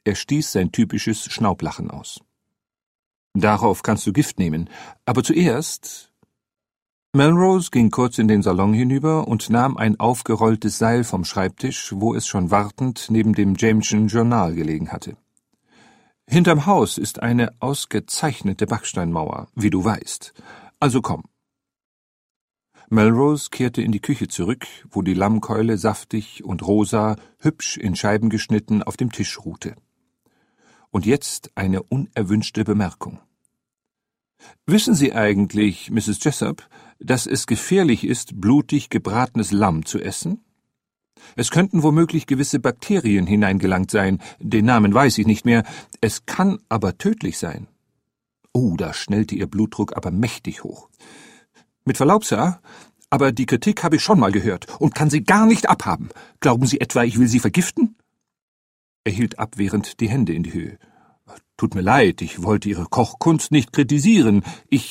Er stieß sein typisches Schnaublachen aus. »Darauf kannst du Gift nehmen, aber zuerst...« Melrose ging kurz in den Salon hinüber und nahm ein aufgerolltes Seil vom Schreibtisch, wo es schon wartend neben dem Jameschen Journal gelegen hatte. »Hinterm Haus ist eine ausgezeichnete Backsteinmauer, wie du weißt. Also komm.« Melrose kehrte in die Küche zurück, wo die Lammkeule saftig und rosa, hübsch in Scheiben geschnitten auf dem Tisch ruhte. Und jetzt eine unerwünschte Bemerkung. »Wissen Sie eigentlich, Mrs. Jessup, dass es gefährlich ist, blutig gebratenes Lamm zu essen? Es könnten womöglich gewisse Bakterien hineingelangt sein, den Namen weiß ich nicht mehr, es kann aber tödlich sein.« Oh, da schnellte ihr Blutdruck aber mächtig hoch. »Mit Verlaub, Sir, aber die Kritik habe ich schon mal gehört und kann sie gar nicht abhaben. Glauben Sie etwa, ich will Sie vergiften?« Er hielt abwehrend die Hände in die Höhe. »Tut mir leid, ich wollte Ihre Kochkunst nicht kritisieren.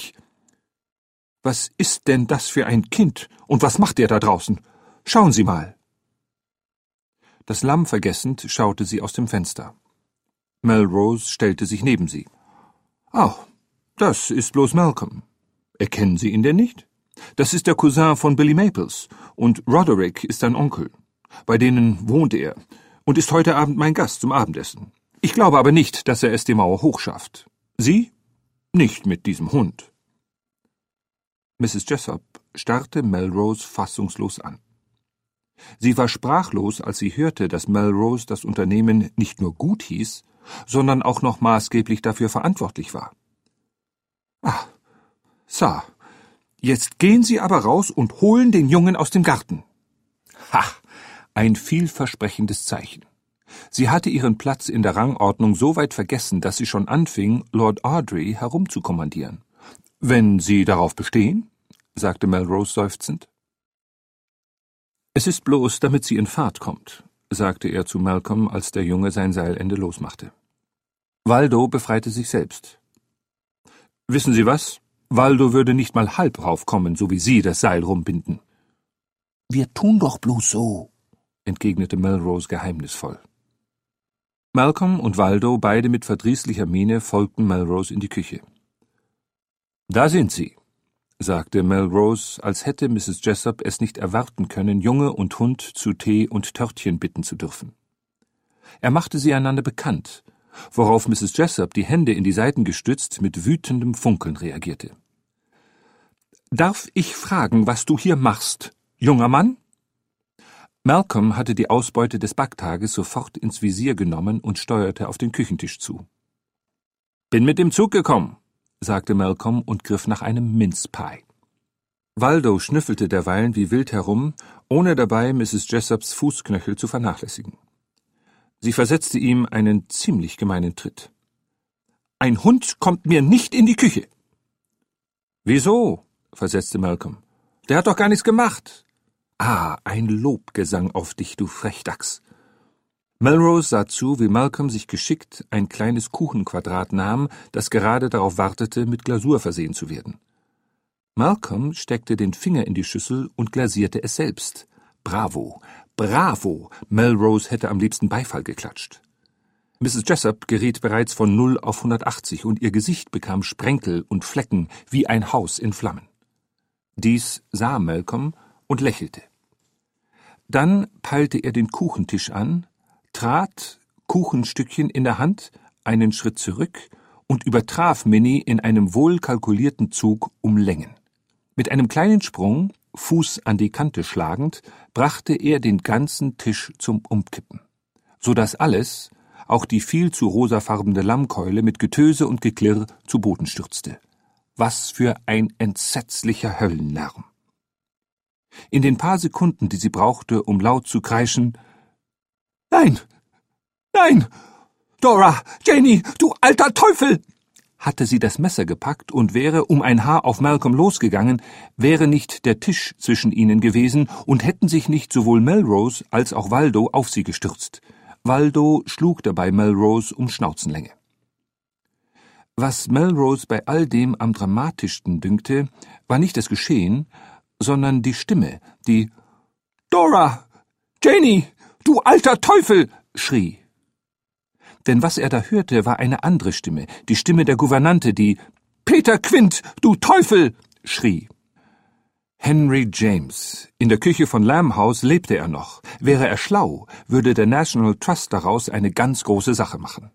Was ist denn das für ein Kind? Und was macht er da draußen? Schauen Sie mal!« Das Lamm vergessend schaute sie aus dem Fenster. Melrose stellte sich neben sie. »Ah, das ist bloß Malcolm. Erkennen Sie ihn denn nicht? Das ist der Cousin von Billy Maples, und Roderick ist sein Onkel. Bei denen wohnt er und ist heute Abend mein Gast zum Abendessen. Ich glaube aber nicht, dass er es die Mauer hochschafft. Sie? Nicht mit diesem Hund.« Mrs. Jessup starrte Melrose fassungslos an. Sie war sprachlos, als sie hörte, dass Melrose das Unternehmen nicht nur gut hieß, sondern auch noch maßgeblich dafür verantwortlich war. »Ah, Sir, jetzt gehen Sie aber raus und holen den Jungen aus dem Garten.« Ha, ein vielversprechendes Zeichen. Sie hatte ihren Platz in der Rangordnung so weit vergessen, dass sie schon anfing, Lord Ardry herumzukommandieren. »Wenn Sie darauf bestehen«, sagte Melrose seufzend. »Es ist bloß, damit sie in Fahrt kommt«, sagte er zu Malcolm, als der Junge sein Seilende losmachte. Waldo befreite sich selbst. »Wissen Sie was? Waldo würde nicht mal halb raufkommen, so wie Sie das Seil rumbinden.« »Wir tun doch bloß so«, entgegnete Melrose geheimnisvoll. Malcolm und Waldo, beide mit verdrießlicher Miene, folgten Melrose in die Küche. »Da sind Sie«, sagte Melrose, als hätte Mrs. Jessup es nicht erwarten können, Junge und Hund zu Tee und Törtchen bitten zu dürfen. Er machte sie einander bekannt, worauf Mrs. Jessup, die Hände in die Seiten gestützt, mit wütendem Funkeln reagierte. »Darf ich fragen, was du hier machst, junger Mann?« Malcolm hatte die Ausbeute des Backtages sofort ins Visier genommen und steuerte auf den Küchentisch zu. »Bin mit dem Zug gekommen«, sagte Malcolm und griff nach einem Mince Pie. Waldo schnüffelte derweilen wie wild herum, ohne dabei Mrs. Jessups Fußknöchel zu vernachlässigen. Sie versetzte ihm einen ziemlich gemeinen Tritt. »Ein Hund kommt mir nicht in die Küche!« »Wieso?« versetzte Malcolm. »Der hat doch gar nichts gemacht.« »Ah, ein Lobgesang auf dich, du Frechdachs!« Melrose sah zu, wie Malcolm sich geschickt ein kleines Kuchenquadrat nahm, das gerade darauf wartete, mit Glasur versehen zu werden. Malcolm steckte den Finger in die Schüssel und glasierte es selbst. Bravo, bravo! Melrose hätte am liebsten Beifall geklatscht. Mrs. Jessup geriet bereits von 0 auf 180 und ihr Gesicht bekam Sprenkel und Flecken wie ein Haus in Flammen. Dies sah Malcolm und lächelte. Dann peilte er den Kuchentisch an, trat, Kuchenstückchen in der Hand, einen Schritt zurück und übertraf Minnie in einem wohlkalkulierten Zug um Längen. Mit einem kleinen Sprung, Fuß an die Kante schlagend, brachte er den ganzen Tisch zum Umkippen, so dass alles, auch die viel zu rosafarbene Lammkeule mit Getöse und Geklirr, zu Boden stürzte. Was für ein entsetzlicher Höllenlärm! In den paar Sekunden, die sie brauchte, um laut zu kreischen, »Nein! Nein! Dora! Janie! Du alter Teufel!« hatte sie das Messer gepackt und wäre um ein Haar auf Malcolm losgegangen, wäre nicht der Tisch zwischen ihnen gewesen und hätten sich nicht sowohl Melrose als auch Waldo auf sie gestürzt. Waldo schlug dabei Melrose um Schnauzenlänge. Was Melrose bei all dem am dramatischsten dünkte, war nicht das Geschehen, sondern die Stimme, die »Dora! Janie! Du alter Teufel!« schrie. Denn was er da hörte, war eine andere Stimme, die Stimme der Gouvernante, die »Peter Quint, du Teufel!« schrie. Henry James. In der Küche von Lamb House lebte er noch. Wäre er schlau, würde der National Trust daraus eine ganz große Sache machen.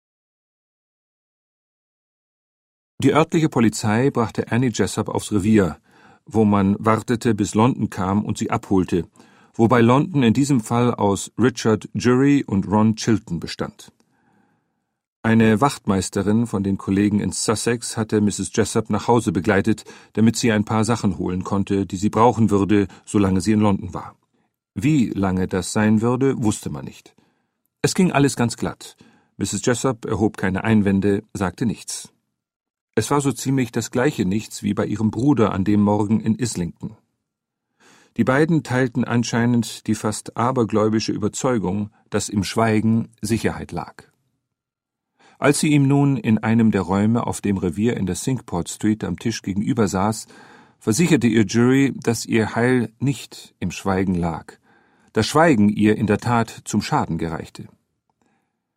Die örtliche Polizei brachte Annie Jessup aufs Revier, wo man wartete, bis London kam und sie abholte, wobei London in diesem Fall aus Richard Jury und Ron Chilton bestand. Eine Wachtmeisterin von den Kollegen in Sussex hatte Mrs. Jessup nach Hause begleitet, damit sie ein paar Sachen holen konnte, die sie brauchen würde, solange sie in London war. Wie lange das sein würde, wusste man nicht. Es ging alles ganz glatt. Mrs. Jessup erhob keine Einwände, sagte nichts. Es war so ziemlich das gleiche Nichts wie bei ihrem Bruder an dem Morgen in Islington. Die beiden teilten anscheinend die fast abergläubische Überzeugung, dass im Schweigen Sicherheit lag. Als sie ihm nun in einem der Räume auf dem Revier in der Cinque Street am Tisch gegenüber saß, versicherte ihr Jury, dass ihr Heil nicht im Schweigen lag, das Schweigen ihr in der Tat zum Schaden gereichte.